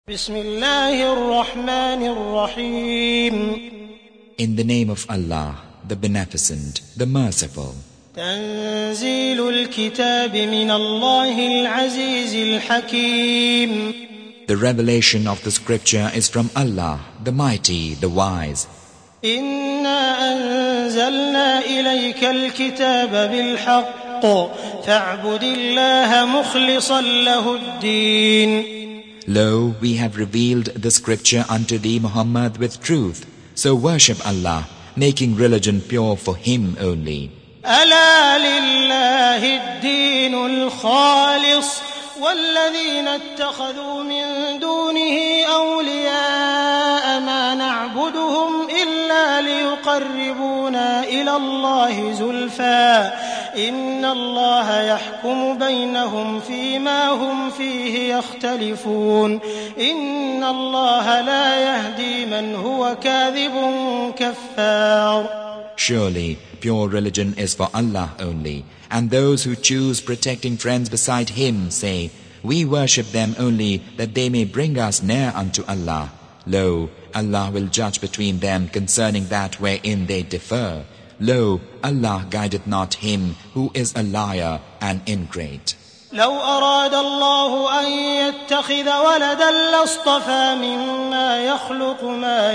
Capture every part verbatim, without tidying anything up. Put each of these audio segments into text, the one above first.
بسم الله الرحمن الرحيم. In the name of Allah, the Beneficent, the Merciful. تنزيل الكتاب من الله العزيز الحكيم. The revelation of the scripture is from Allah, the Mighty, the Wise. إنا أنزلنا إليك الكتاب بالحق فاعبد الله مخلصا له الدين. Lo, we have revealed the scripture unto thee, Muhammad, with truth. So worship Allah, making religion pure for Him only. ألا لله الدين الخالص والذين اتخذوا من دونه أولياء ما نعبدهم إلا ليقربونا إلى الله زلفى إن الله يحكم بينهم فيما هم فيه يختلفون إن الله لا يهدي من هو كاذب كفار. Surely, pure religion is for Allah only, and those who choose protecting friends beside Him say, we worship them only that they may bring us near unto Allah. Lo, Allah will judge between them concerning that wherein they differ. Lo, Allah guideth not him who is a liar and ingrate. لو أراد الله أن يتخذ ولدا لاصطفى مما يخلق ما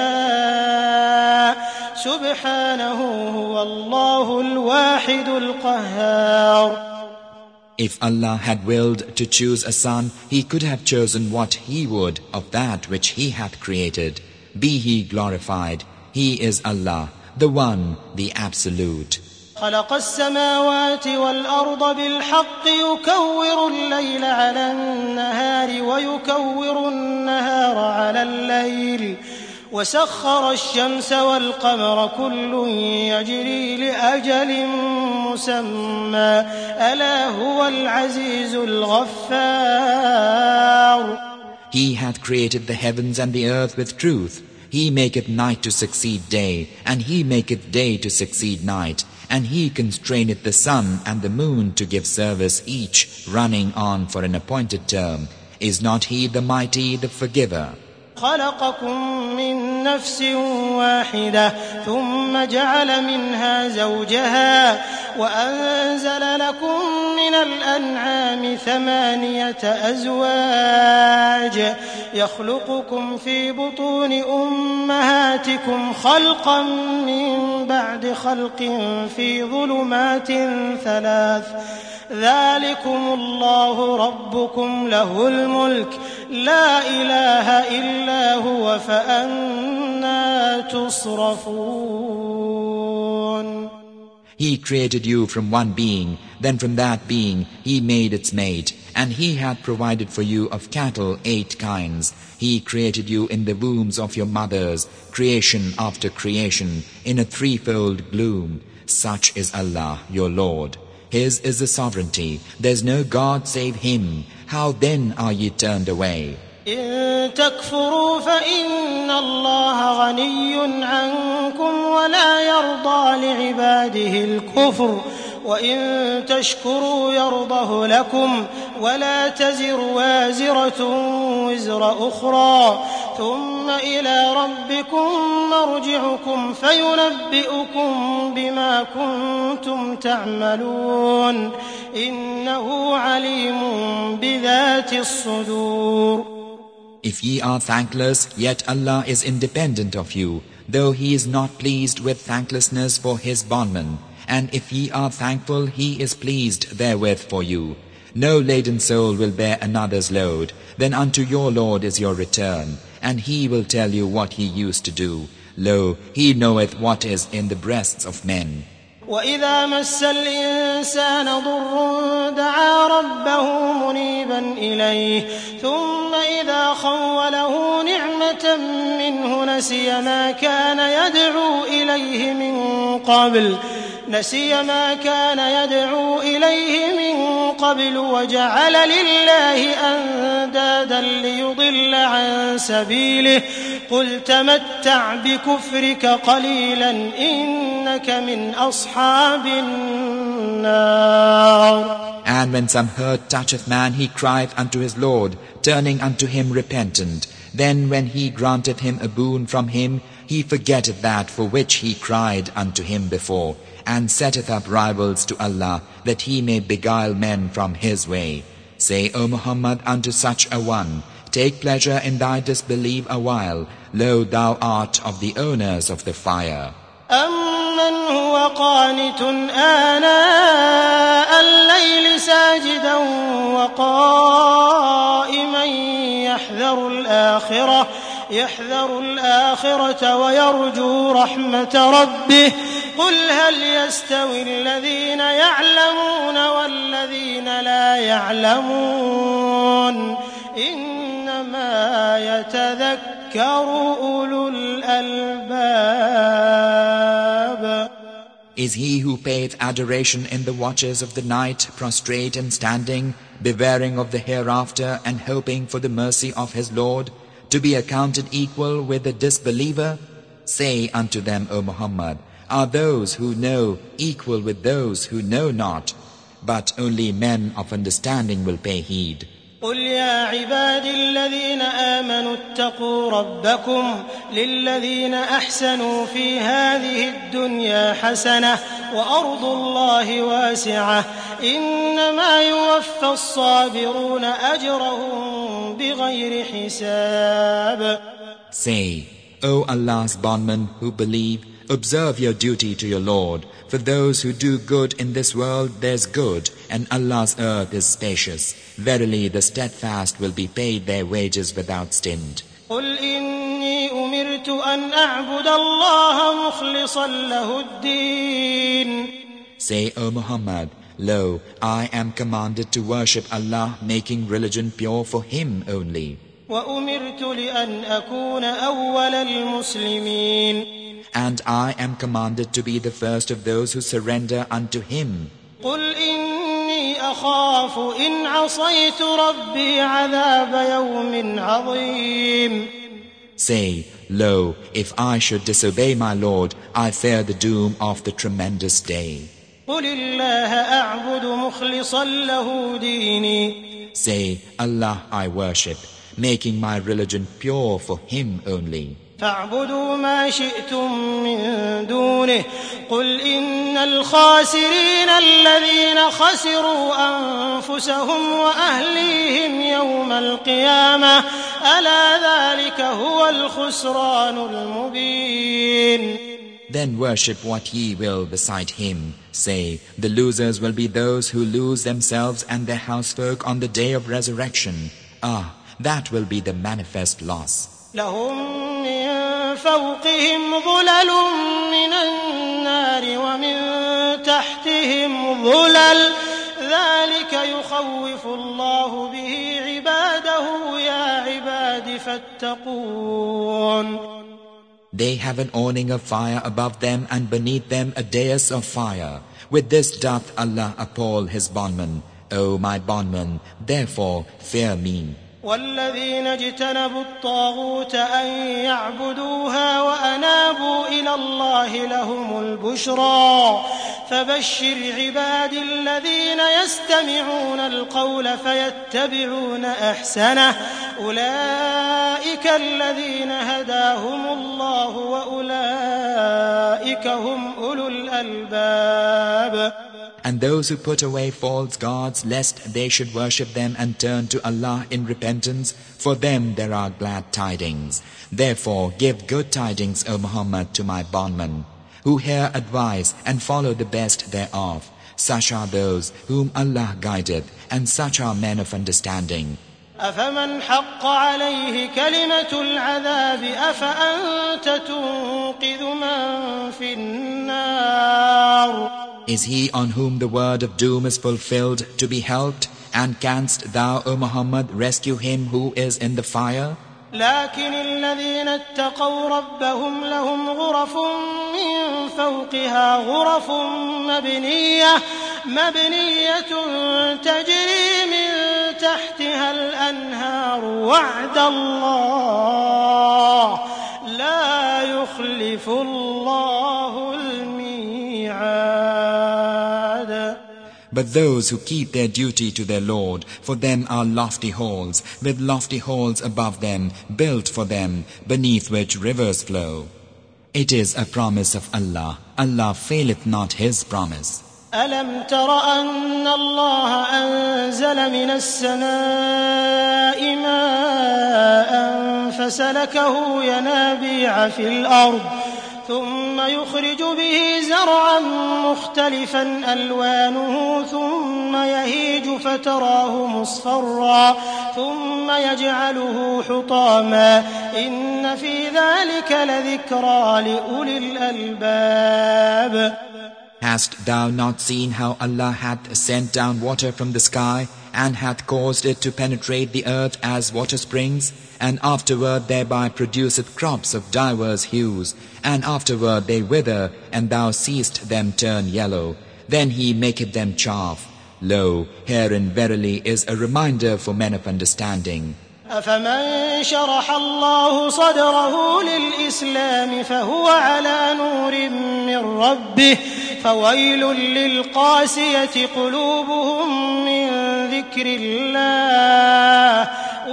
يشاء سبحانه هو الله الواحد القهار. If Allah had willed to choose a son, He could have chosen what He would of that which He hath created. Be He glorified. He is Allah, the One, the Absolute. خلق السماوات والأرض بالحق يكور الليل على النهار ويكور النهار على الليل وسخر الشمس والقمر كل يجري لأجل مسمى ألا هو العزيز الغفار. He hath created the heavens and the earth with truth. He maketh night to succeed day, and He maketh day to succeed night, and He constraineth the sun and the moon to give service, each running on for an appointed term. Is not He the Mighty, the Forgiver? خلقكم من نفس واحدة ثم جعل منها زوجها وأنزل لكم من الأنعام ثمانية أزواج يخلقكم في بطون أمهاتكم خلقا من بعد خلق في ظلمات ثلاث ذلكم الله ربكم له الملك لا إله إلا هو فأنى تصرفون. He created you from one being, then from that being He made its mate, and He hath provided for you of cattle eight kinds. He created you in the wombs of your mothers, creation after creation, in a threefold gloom. Such is Allah, your Lord. His is the sovereignty. There's no God save Him. How then are ye turned away? إن تكفروا فإن الله غني عنكم ولا يرضى لعباده الكفر وإن تشكروا يرضه لكم ولا تزر وازرة وزر أخرى ثم إلى ربكم مرجعكم فينبئكم بما كنتم تعملون إنه عليم بذات الصدور. If ye are thankless, yet Allah is independent of you, though He is not pleased with thanklessness for His bondmen. And if ye are thankful, He is pleased therewith for you. No laden soul will bear another's load. Then unto your Lord is your return, and He will tell you what He used to do. Lo, He knoweth what is in the breasts of men. وإذا مس الإنسان ضر دعا ربه منيبا إليه ثم إذا خوله نعمة منه نسي ما كان يدعو إليه من قبل نسي ما كان يدعو إليه من قبل وجعل لله أندادا ليضل عن سبيله قل تمتع بكفرك قليلا إنك من أصحاب النار. And when some hurt toucheth man, he crieth unto his Lord, turning unto him repentant. Then when he granteth him a boon from him, he forgetteth that for which he cried unto him before, and setteth up rivals to Allah, that he may beguile men from his way. Say, O Muhammad, unto such a one, take pleasure in thy disbelief a while. Lo, thou art of the owners of the fire. أَمَّنْ هُوَ قَانِتٌ آنَاءَ اللَّيْلِ سَاجِدًا وَقَائِمًا يَحْذَرُ الْآخِرَةَ يَحْذَرُ الْآخِرَةَ وَيَرْجُو رَحْمَةَ رَبِّهِ قُلْ هَلْ يَسْتَوِي الَّذِينَ يَعْلَمُونَ وَالَّذِينَ لَا يَعْلَمُونَ إِنَّمَا يَتَذَكَّرُ أُولُو الْأَلْبَابِ. Is he who payeth adoration in the watches of the night, prostrate and standing, bewaring of the hereafter and hoping for the mercy of his Lord, to be accounted equal with the disbeliever? Say unto them, O Muhammad, are those who know equal with those who know not? But only men of understanding will pay heed. قل يا عبادي الذين آمنوا اتقوا ربكم للذين أحسنوا في هذه الدنيا حسنة وأرض الله واسعة إنما يوفى الصابرون أجرهم بغير حساب. Say, O Allah's bondmen who believe, observe your duty to your Lord. For those who do good in this world, there's good, and Allah's earth is spacious. Verily, the steadfast will be paid their wages without stint. قل إني أمرت أن أعبد الله مخلصا له الدين. Say, O Muhammad, lo, I am commanded to worship Allah, making religion pure for Him only. وأمرت لأن أكون أول المسلمين. And I am commanded to be the first of those who surrender unto Him. قل إني أخاف إن عصيت ربي عذاب يوم عظيم. Say, lo, if I should disobey my Lord, I fear the doom of the tremendous day. قل الله أعبد مخلصا له ديني. Say, Allah I worship, making my religion pure for Him only. فاعبدوا ما شئتم من دونه قل إن الخاسرين الذين خسروا أنفسهم وأهليهم يوم القيامة ألا ذلك هو الخسران المبين. Then worship what ye will beside Him. Say, the losers will be those who lose themselves and their housefolk on the day of resurrection. Ah, that will be the manifest loss. لهم من فوقهم ظلل من النار ومن تحتهم ظلل ذلك يخوف الله به عباده يا عباد فاتقون. They have an awning of fire above them and beneath them a dais of fire. With this doth Allah appall His bondmen. O my bondmen, therefore fear me. والذين اجتنبوا الطاغوت أن يعبدوها وأنابوا إلى الله لهم البشرى فبشر عبادي الذين يستمعون القول فيتبعون أحسنه أولئك الذين هداهم الله وأولئك هم أولو الألباب. And those who put away false gods, lest they should worship them and turn to Allah in repentance, for them there are glad tidings. Therefore give good tidings, O Muhammad, to my bondmen, who hear advice and follow the best thereof. Such are those whom Allah guideth, and such are men of understanding. أفمن حق عليه كلمة العذاب أفأنت تنقذ من في النار. Is he on whom the word of doom is fulfilled to be helped? And canst thou, O Muhammad, rescue him who is in the fire? لكن الذين اتقوا ربهم لهم غرف من فوقها غرف مبنية مبنية تجري من تحتها الأنهار وعد الله لا يخلف الله الميعاد. But those who keep their duty to their Lord, for them are lofty halls, with lofty halls above them, built for them, beneath which rivers flow. It is a promise of Allah. Allah faileth not His promise. ألم تر أن الله أنزل من السماء ماء فسلكه ينابيع في الأرض ثم يخرج به زرعا مختلفا ألوانه ثم يهيج فتراه مصفرا ثم يجعله حطاما إن في ذلك لذكرى لأولي الألباب. Hast thou not seen how Allah hath sent down water from the sky, and hath caused it to penetrate the earth as water springs, and afterward thereby produceth crops of divers hues, and afterward they wither, and thou seest them turn yellow. Then He maketh them chaff. Lo, herein verily is a reminder for men of understanding. أفمن شرح الله صدره للإسلام فهو على نور من ربه فويل للقاسية قلوبهم من ذكر الله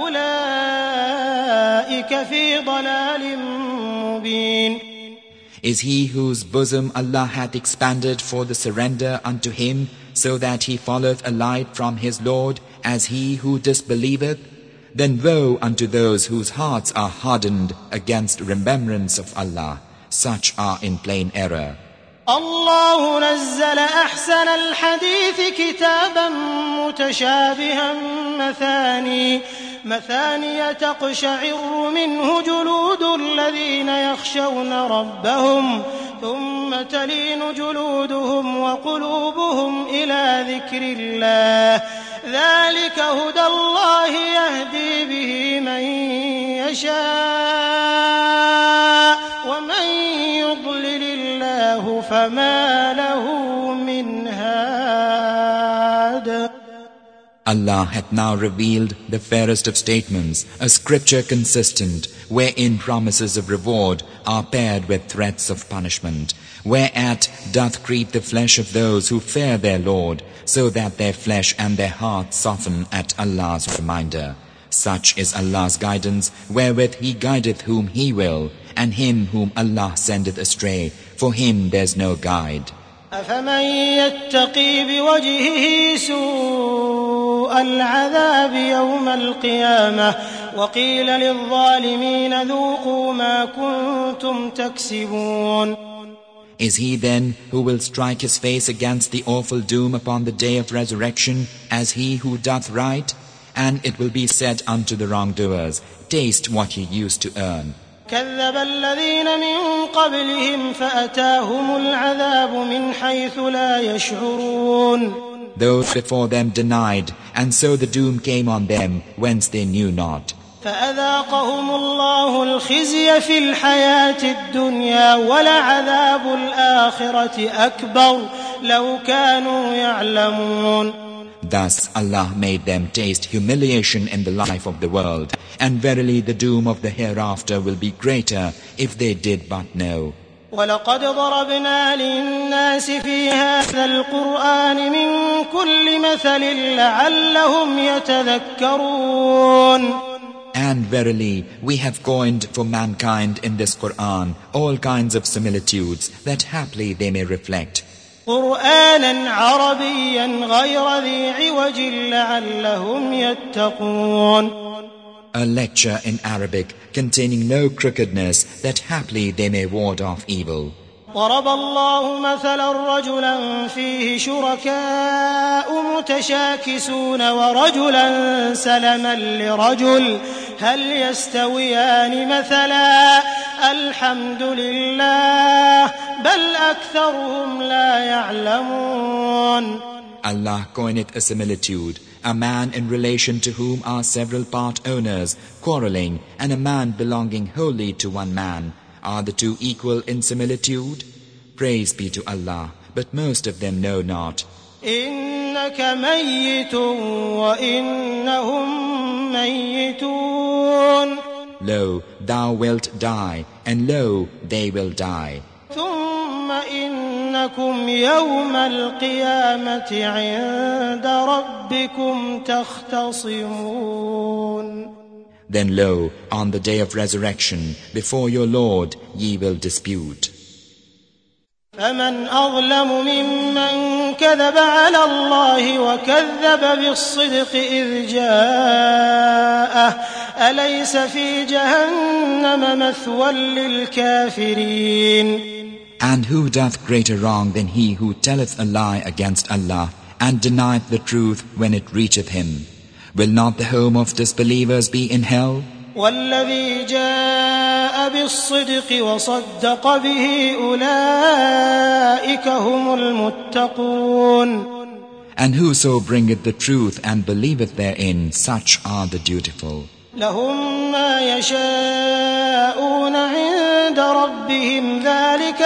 أولئك في ضلال مبين. Is he whose bosom Allah hath expanded for the surrender unto Him, so that he followeth a light from his Lord, as he who disbelieveth? Then woe unto those whose hearts are hardened against remembrance of Allah. Such are in plain error. الله نزل أحسن الحديث كتابا متشابها مثاني مثاني تقشعر منه جلود الذين يخشون ربهم ثم تلين جلودهم وقلوبهم إلى ذكر الله ذلك هدى الله يهدي به من يشاء ومن يضلل الله فما له من هاد. Allah hath now revealed the fairest of statements, a scripture consistent, wherein promises of reward are paired with threats of punishment, whereat doth creep the flesh of those who fear their Lord, so that their flesh and their hearts soften at Allah's reminder. Such is Allah's guidance, wherewith He guideth whom He will, and him whom Allah sendeth astray, for him there's no guide. أفمن يتقي بوجهه سوء العذاب يوم القيامة وقيل للظالمين ذوقوا ما كنتم تكسبون. Is he then who will strike his face against the awful doom upon the day of resurrection as he who doth right? And it will be said unto the wrongdoers, taste what ye used to earn. كذب الذين من قبلهم فأتاهم العذاب من حيث لا يشعرون. Those before them denied, and so the doom came on them whence they knew not. فأذاقهم الله الخزي في الحياة الدنيا ولعذاب الآخرة أكبر لو كانوا يعلمون. Thus Allah made them taste humiliation in the life of the world, and verily the doom of the hereafter will be greater if they did but know. وَلَقَدْ ضَرَبْنَا لِلنَّاسِ فِي هَذَا الْقُرْآنِ مِنْ كُلِّ مَثَلٍ لَعَلَّهُمْ يَتَذَكَّرُونَ. And verily we have coined for mankind in this Qur'an all kinds of similitudes, that haply they may reflect. قرآنا عربيا غير ذي عوج لعلهم يتقون. A lecture in Arabic containing no crookedness, that haply they may ward off evil. ضرب الله مثلا رجلا فيه شركاء متشاكسون ورجلا سلما لرجل هل يستويان مثلا الحمد لله بل أكثرهم لا يعلمون. Allah coineth a similitude, a man in relation to whom are several part owners quarreling, and a man belonging wholly to one man, are the two equal in similitude? Praise be to Allah, but most of them know not. إنك ميت وإنهم ميتون. Lo, thou wilt die, and lo, they will die. ثم إنكم يوم القيامة عند ربكم تختصمون. Then lo, on the day of resurrection, before your Lord ye will dispute. فمن أظلم ممن كذب على الله وكذب بالصدق إذ جاءه أليس في جهنم مثوى للكافرين. And who doth greater wrong than he who telleth a lie against Allah and denieth the truth when it reacheth him? Will not the home of disbelievers be in hell? والذي جاء بالصدق وصدق به أولئك هم المتقون. And whoso bringeth the truth and believeth therein, such are the dutiful. لهم ما يشاءون عند ربهم ذلك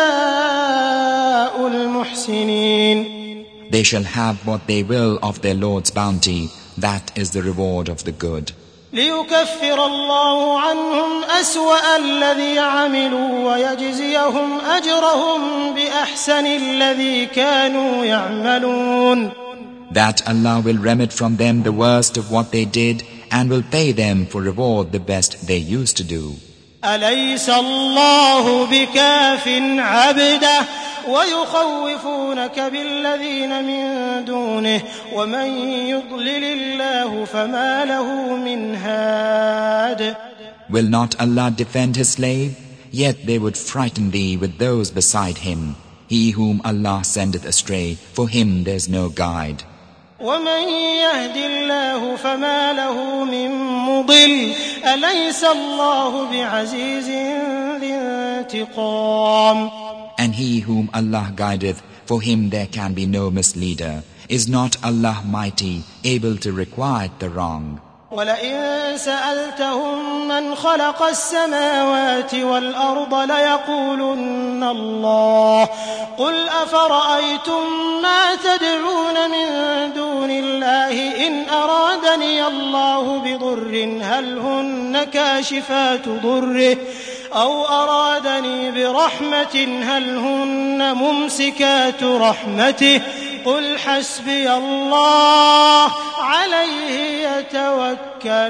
جزاء المحسنين. They shall have what they will of their Lord's bounty. That is the reward of the good. ليكفر الله عنهم أسوأ الذي عملوا ويجزيهم أجرهم بأحسن الذي كانوا يعملون. That Allah will remit from them the worst of what they did and will pay them for reward the best they used to do. أليس الله بكاف عبده ويخوفونك بالذين من دونه ومن يضلل الله فما له من هاد. Will not Allah defend his slave? Yet they would frighten thee with those beside him. He whom Allah sendeth astray, for him there is no guide. ومن يهد الله فما له من مضل أليس الله بعزيز ذي انتقام. And he whom Allah guideth, for him there can be no misleader. Is not Allah mighty, able to requite the wrong? ولئن سألتهم من خلق السماوات والأرض ليقولن الله قل أفرأيتم ما تدعون من دون الله إن أرادني الله بضر هل هن كاشفات ضره أو أرادني برحمة هل هن ممسكات رحمته قل حسبي الله عليه يتوكل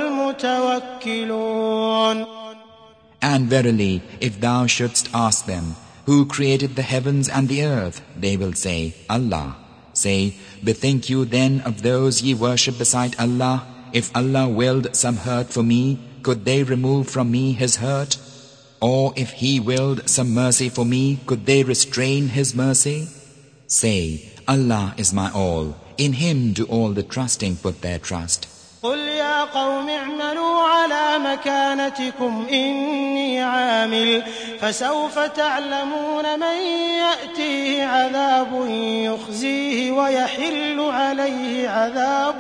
المتوكلون. And verily, if thou shouldst ask them, who created the heavens and the earth, they will say, Allah. Say, bethink you then of those ye worship beside Allah. If Allah willed some hurt for me, could they remove from me his hurt? Or if He willed some mercy for me, could they restrain His mercy? Say, Allah is my all. In Him do all the trusting put their trust. قل يا قوم اعملوا على مكانتكم إني عامل فسوف تعلمون من يأتيه عذاب يخزيه ويحل عليه عذاب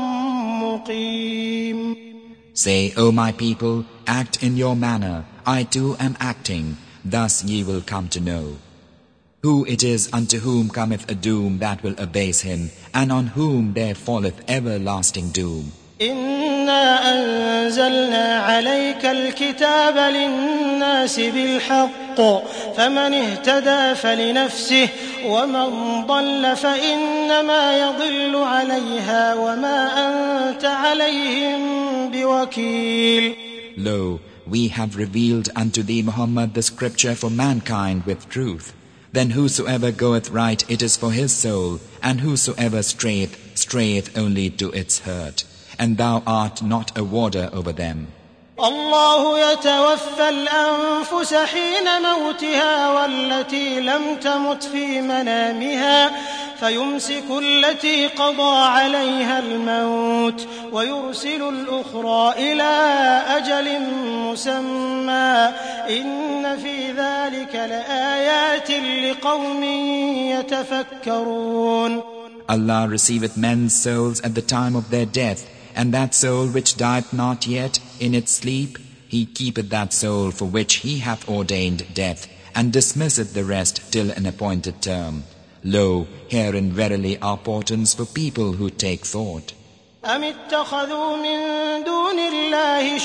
مقيم. Say, O my people, act in your manner. I too am acting. Thus ye will come to know who it is unto whom cometh a doom that will abase him, and on whom there falleth everlasting doom. إنا أنزلنا عليك الكتاب للناس بالحق فمن اهتدى فلنفسه ومن ضل فإنما يضل عليها وما أنت عليهم بوكيل. Lo, we have revealed unto thee, Muhammad, the scripture for mankind with truth. Then whosoever goeth right, it is for his soul, and whosoever strayeth, strayeth only to its hurt. And thou art not a warder over them. الله يتوفى الأنفس حين موتها والتي لم تمت في منامها فيمسك التي قضى عليها الموت ويرسل الأخرى إلى أجل مسمى إن في ذلك لآيات لقوم يتفكرون. Allah receiveth men's souls at the time of their death, and that soul which dieth not yet in its sleep, He keepeth that soul for which He hath ordained death, and dismisseth the rest till an appointed term. Lo, herein verily are portents for people who take thought. أم اتخذوا من دون الله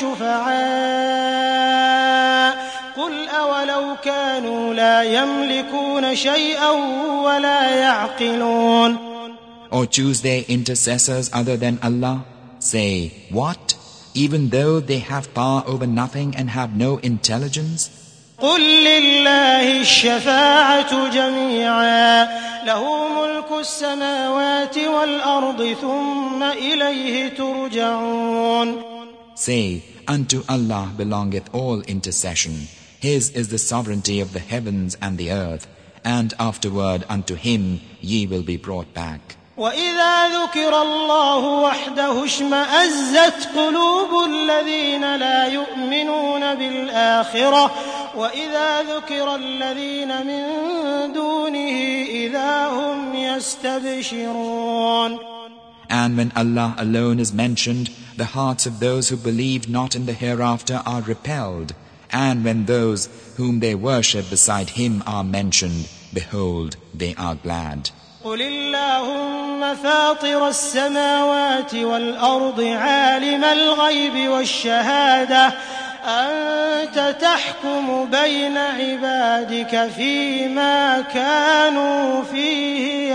شفعاء قل أولو كانوا لا يملكون شيئا ولا يعقلون. Or choose they intercessors other than Allah? Say, what? Even though they have power over nothing and have no intelligence? قل لله الشفاعة جميعا له ملك السماوات والأرض ثم إليه ترجعون. Say, unto Allah belongeth all intercession. His is the sovereignty of the heavens and the earth, and afterward unto Him ye will be brought back. وإذا ذكر الله وحده اشمأزت قلوب الذين لا يؤمنون بالآخرة وإذا ذكر الذين من دونه إذا هم يستبشرون. And when Allah alone is mentioned, the hearts of those who believe not in the hereafter are repelled. And when those whom they worship beside Him are mentioned, behold, they are glad. قل اللهم فاطر السماوات والأرض عالم الغيب والشهادة أنت تحكم بين عبادك فيما كانوا فيه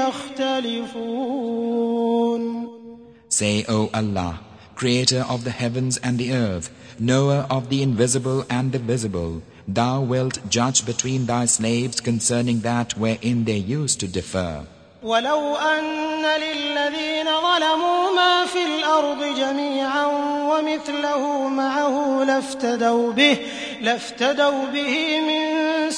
يختلفون. Say, O Allah, Creator of the heavens and the earth, Knower of the invisible and the visible, Thou wilt judge between Thy slaves concerning that wherein they used to differ. ولو أن للذين ظلموا ما في الأرض جميعا ومثله معه لافتدوا به لافتدوا به من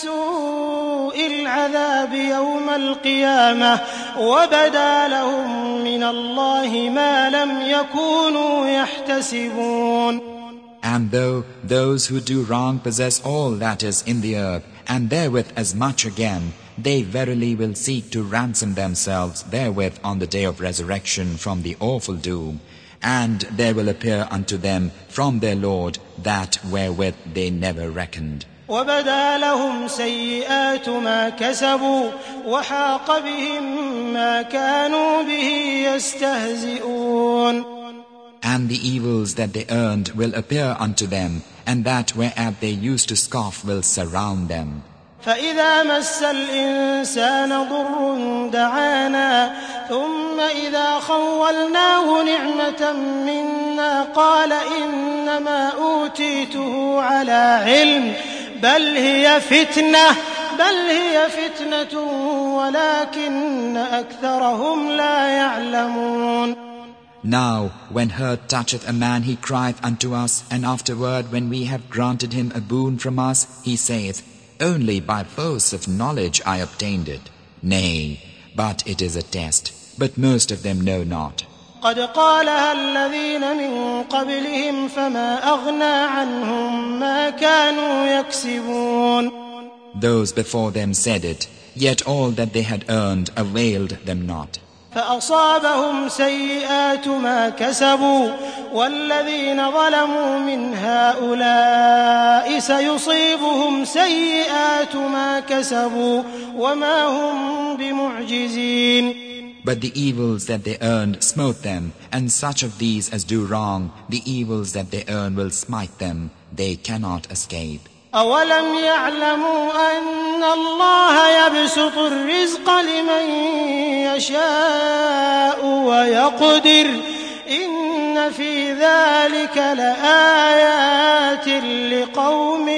سوء العذاب يوم القيامة وبدا لهم من الله ما لم يكونوا يحتسبون. And though those who do wrong possess all that is in the earth, and therewith as much again, they verily will seek to ransom themselves therewith on the day of resurrection from the awful doom, and there will appear unto them from their Lord that wherewith they never reckoned. وَبَدَا لَهُمْ سَيِّئَاتُ مَا كَسَبُوا وَحَاقَ بِهِم مَّا كَانُوا بِهِ يَسْتَهْزِئُونَ. And the evils that they earned will appear unto them, and that whereat they used to scoff will surround them. فإذا مس الإنسان ضر دعانا ثم إذا خولناه نعمة منا قال إنما أوتيته على علم بل هي فتنة بل هي فتنة ولكن أكثرهم لا يعلمون. Now, when hurt toucheth a man, he crieth unto us, and afterward, when we have granted him a boon from us, he saith, Only by force of knowledge I obtained it. Nay, but it is a test, but most of them know not. قد قالها الذين من قبلهم فما أغنى عنهم ما كانوا يكسبون. Those before them said it, yet all that they had earned availed them not. فأصابهم سيئات ما كسبوا والذين ظلموا من هؤلاء سيصيبهم سيئات ما كسبوا وما هم بمعجزين. But the evils that they earned smote them, and such of these as do wrong, the evils that they earn will smite them. They cannot escape. أولم يعلموا أن الله يبسط الرزق لمن يشاء ويقدر إن في ذلك لآيات لقوم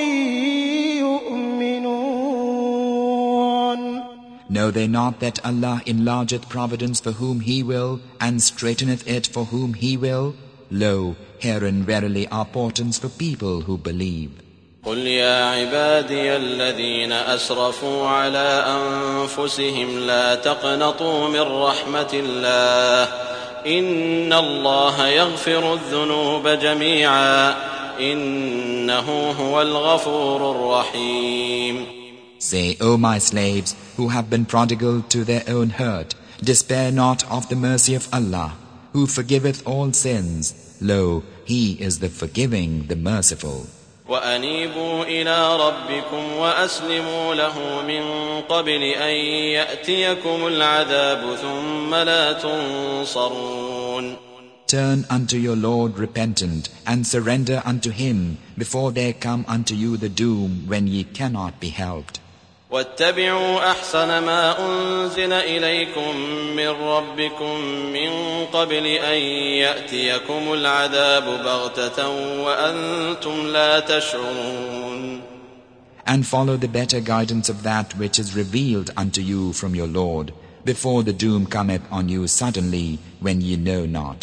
يؤمنون. Know they not that Allah enlargeth providence for whom He will, and straiteneth it for whom He will? Lo, herein verily are portents for people who believe. قل يا عبادي الذين أسرفوا على أنفسهم لا تقنطوا من رحمة الله إن الله يغفر الذنوب جميعا إنه هو الغفور الرحيم. Say, O my slaves, who have been prodigal to their own hurt, Despair not of the mercy of Allah, who forgiveth all sins. Lo, He is the forgiving, the merciful. وَأَنِيبُوا إِلَىٰ رَبِّكُمْ وَأَسْلِمُوا لَهُ مِن قَبْلِ أَن يَأْتِيَكُمُ الْعَذَابُ ثُمَّ لَا تُنصَرُونَ. Turn unto your Lord repentant, and surrender unto Him before there come unto you the doom when ye cannot be helped. وَاتَّبِعُوا أَحْسَنَ مَا أُنزِلَ إِلَيْكُم مِّن رَّبِّكُم مِّن قَبْلِ أَن يَأْتِيَكُمُ الْعَذَابُ بَغْتَةً وَأَنتُمْ لَا تَشْعُرُونَ. And follow the better guidance of that which is revealed unto you from your Lord, before the doom cometh on you suddenly when ye know not.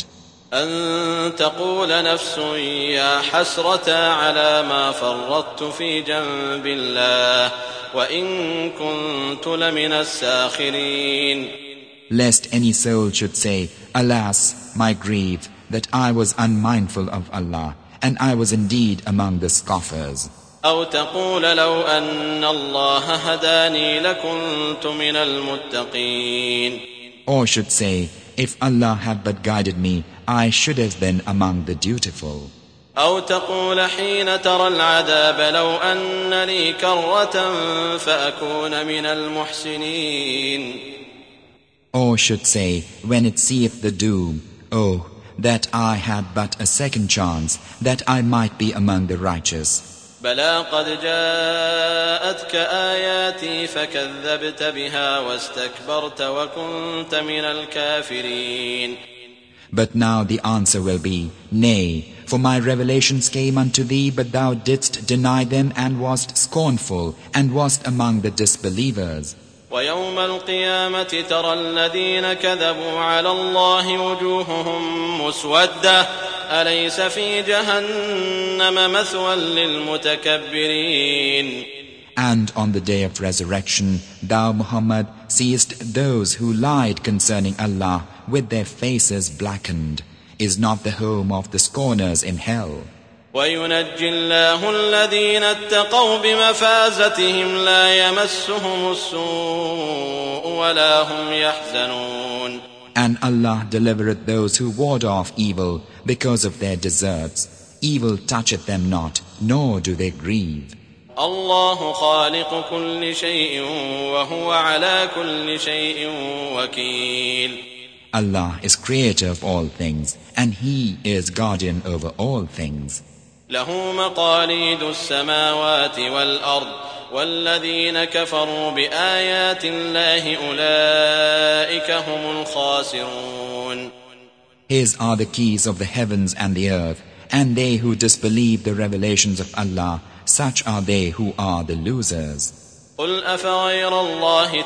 أن تقول نفس يا حسرة على ما فرطت في جنب الله وإن كنت لمن الساخرين. Lest any soul should say, Alas, my grief, that I was unmindful of Allah, and I was indeed among the scoffers. أو تقول لو أن الله هداني لكنت من المتقين. Or should say, If Allah had but guided me, I should have been among the dutiful. أو تقول حين ترى العذاب لو أن لي كرة فأكون من المحسنين. Or should say, when it seeth the doom, Oh, that I had but a second chance, that I might be among the righteous. بلى قد جاءتك آياتي فكذبت بها واستكبرت وكنت من الكافرين. But now the answer will be, Nay, for my revelations came unto thee, but thou didst deny them and wast scornful, and wast among the disbelievers. ويوم القيامة ترى الذين كذبوا على الله وجوههم مسودة أليس في جهنم مثوى للمتكبرين. And on the day of resurrection, thou, Muhammad, seest those who lied concerning Allah with their faces blackened. Is not the home of the scorners in hell? وينجي الله الذين اتقوا بمفازتهم لا يمسهم السوء ولا هم يحزنون. And Allah delivereth those who ward off evil because of their deserts. Evil toucheth them not, nor do they grieve. الله خالق كل شيء وهو على كل شيء وكيل. Allah is creator of all things, and He is guardian over all things. له مقاليد السماوات والأرض والذين كفروا بآيات الله أولئك هم الخاسرون. His are the keys of the heavens and the earth, and they who disbelieve the revelations of Allah, such are they who are the losers. قل أفغير الله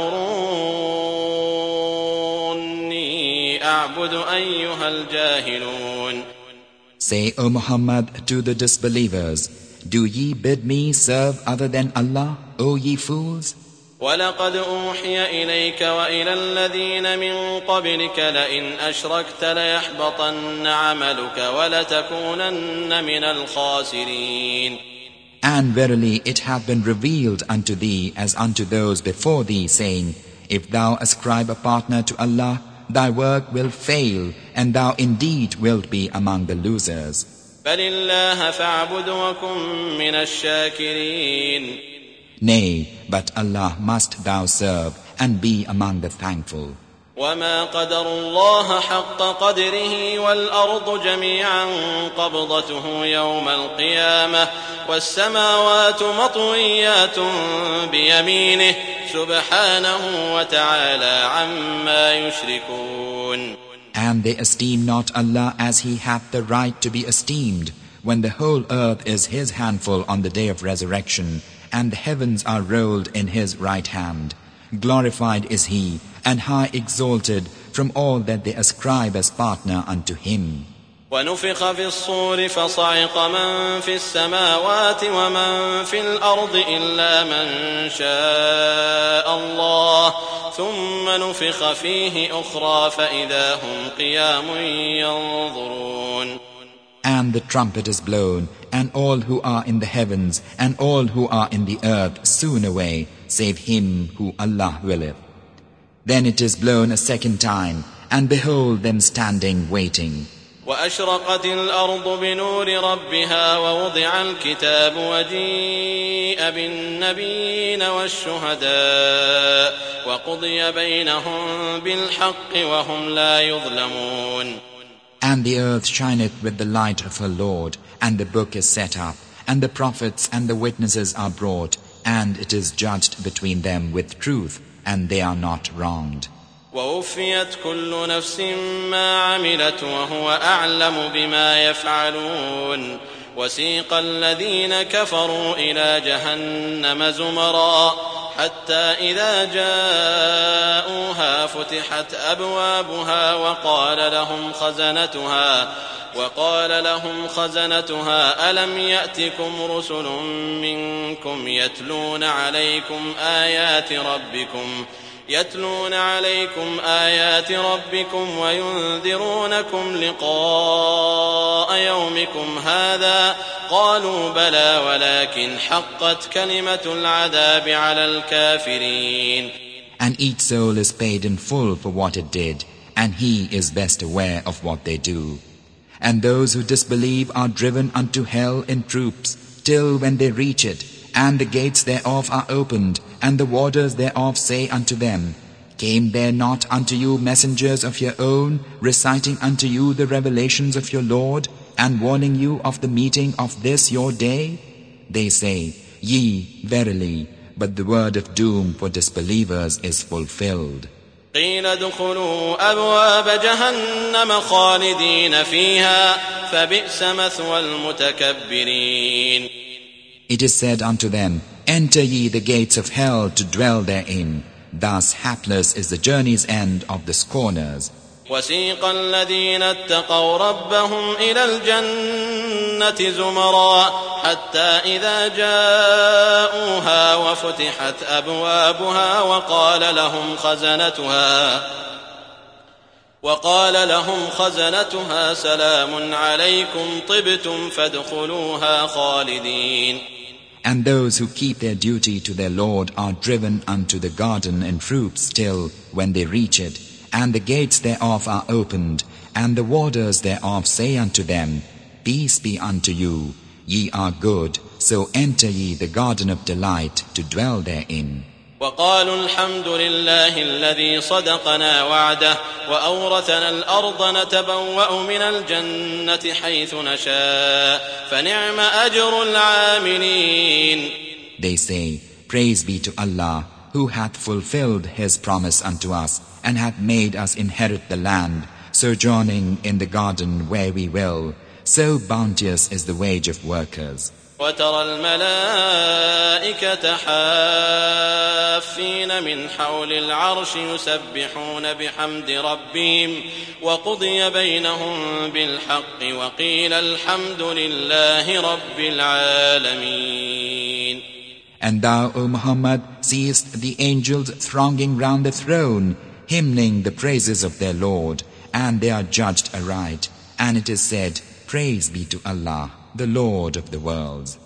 تأمروني أعبد أيها الجاهلون. Say, O Muhammad, to the disbelievers, Do ye bid me serve other than Allah, O ye fools? وَلَقَدْ أُوحِيَ إِلَيْكَ وَإِلَى الَّذِينَ مِن قَبْلِكَ لَئِنْ أَشْرَكْتَ لَيَحْبَطَنَّ عَمَلُكَ وَلَتَكُونَنَّ مِنَ الْخَاسِرِينَ. And verily it hath been revealed unto thee as unto those before thee, saying, If thou ascribe a partner to Allah, thy work will fail, and thou indeed wilt be among the losers. بَلِ اللَّهَ فَاعْبُدْ وَكُن مِّنَ الشَّاكِرِينَ. Nay, but Allah must thou serve, and be among the thankful. وَمَا قَدَرُوا اللَّهَ حَقَّ قَدْرِهِ وَالْأَرْضُ جَمِيعًا قَبْضَتُهُ يَوْمَ الْقِيَامَةِ وَالسَّمَاوَاتُ مَطْوِيَّاتٌ بِيَمِينِهِ سُبْحَانَهُ وَتَعَالَى عَمَّا يُشْرِكُونَ. And they esteem not Allah as He hath the right to be esteemed, when the whole earth is His handful on the day of resurrection, and the heavens are rolled in His right hand. Glorified is He, and high exalted from all that they ascribe as partner unto Him. وَنُفِخَ فِي الصُّورِ فَصَعِقَ مَن فِي السَّمَاوَاتِ وَمَن فِي الْأَرْضِ إِلَّا مَن شَاءَ اللَّهُ ثُمَّ نُفِخَ فِيهِ أُخْرَىٰ فَإِذَا هُمْ قِيَامٌ يَنظُرُونَ. And the trumpet is blown, and all who are in the heavens and all who are in the earth soon away, save him who Allah willeth. Then it is blown a second time, and behold them standing waiting. وأشرقت الأرض بنور ربها ووضع الكتاب وجيء بالنبيين والشهداء وقضي بينهم بالحق وهم لا يظلمون. And the earth shineth with the light of her Lord, and the book is set up, and the prophets and the witnesses are brought, and it is judged between them with truth, and they are not wronged. ووفيت كل نفس ما عملت وهو أعلم بما يفعلون. وسيق الذين كفروا إلى جهنم زمرا حتى إذا جاءوها فتحت أبوابها وقال لهم خزنتها وقال لهم خزنتها ألم يأتكم رسل منكم يتلون عليكم آيات ربكم يتلون عليكم آيات ربكم وينذرونكم لقاء يومكم هذا قالوا بلى ولكن حقت كلمة العذاب على الكافرين. And each soul is paid in full for what it did, and He is best aware of what they do. And those who disbelieve are driven unto hell in troops, till when they reach it, and the gates thereof are opened, and the warders thereof say unto them, Came there not unto you messengers of your own, reciting unto you the revelations of your Lord, and warning you of the meeting of this your day? They say, Yea, verily, but the word of doom for disbelievers is fulfilled. قيل ادخلوا أبواب جهنم خالدين فيها فبئس مثوى المتكبرين. It is said unto them, Enter ye the gates of hell to dwell therein. Thus hapless is the journey's end of the scorners. وسيق الذين اتقوا ربهم إلى الجنة زمرا حتى إذا جاءوها وفتحت أبوابها وقال لهم خزنتها وقال لهم خزنتها سلام عليكم طبتم فادخلوها خالدين. And those who keep their duty to their Lord are driven unto the garden in troops till when they reach it, and the gates thereof are opened, and the warders thereof say unto them, Peace be unto you, ye are good, so enter ye the garden of delight to dwell therein. وقالوا الحمد لله الذي صدقنا وعده وأورثنا الأرض نتبوأ من الجنة حيث نشاء فنعم أجر العاملين. They say, Praise be to Allah, who hath fulfilled His promise unto us, and hath made us inherit the land, sojourning in the garden where we will. So bounteous is the wage of workers. وترى الملائكة حافين من حول العرش يسبحون بحمد ربهم وقضي بينهم بالحق وقيل الحمد لله رب العالمين. And thou, O Muhammad, seest the angels thronging round the throne, hymning the praises of their Lord, and they are judged aright. And it is said, Praise be to Allah, the Lord of the worlds.